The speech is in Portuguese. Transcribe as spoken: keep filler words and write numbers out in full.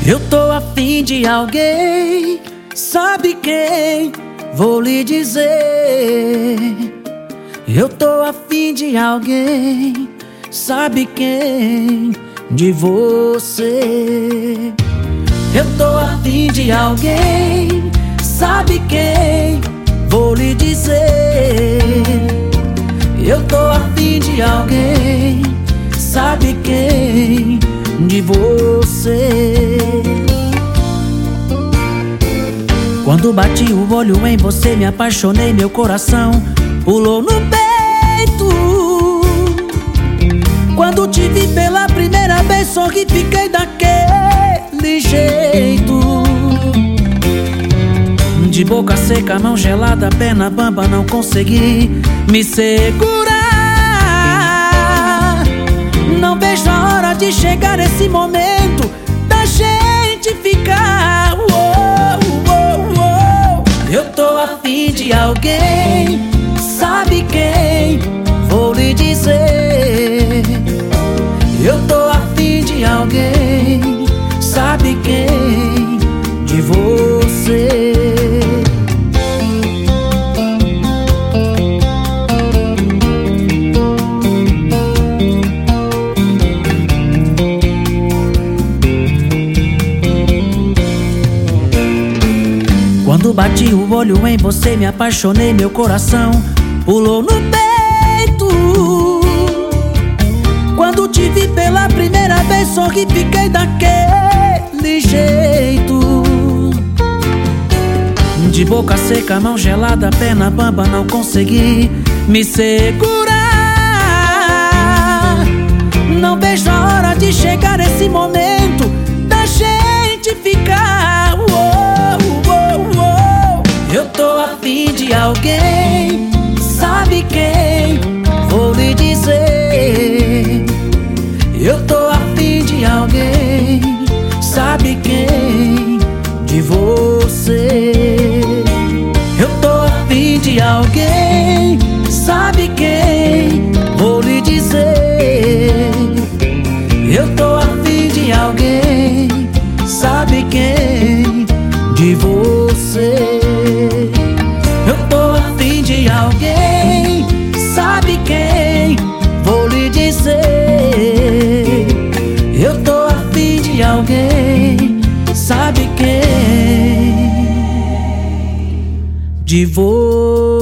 Eu tô afim de alguém, sabe quem? Vou lhe dizer. Eu tô afim de alguém, sabe quem? De você. Eu tô afim de alguém, sabe quem? Vou lhe dizer. Eu tô afim de alguém, sabe quem? De você. Quando bati o olho em você, me apaixonei, meu coração pulou no peito. Quando te vi pela primeira vez, sorri, fiquei daquele jeito. De boca seca, mão gelada, perna bamba, não consegui me segurar. Não vejo a hora de chegar esse momento da gente ficar. Uou, uou, uou. Eu tô afim de alguém, sabe quem? Vou lhe dizer. Eu tô afim de alguém, sabe quem? De você. Quando bati o olho em você, me apaixonei, meu coração pulou no peito. Quando te vi pela primeira vez, sorri, fiquei daquele jeito. De boca seca, mão gelada, perna bamba, não consegui me segurar. Não vejo a hora de chegar esse momento da gente ficar. Uou, uou, uou. Eu tô afim de alguém, sabe quem? Vou lhe dizer. Eu tô afim de alguém, sabe quem? De você. Eu tô afim de alguém, sabe quem? Vou lhe dizer. Eu tô afim de alguém, sabe quem? De você. Eu tô afim de alguém, sabe quem? Vou lhe dizer. Eu tô afim de alguém, sabe quem? De você.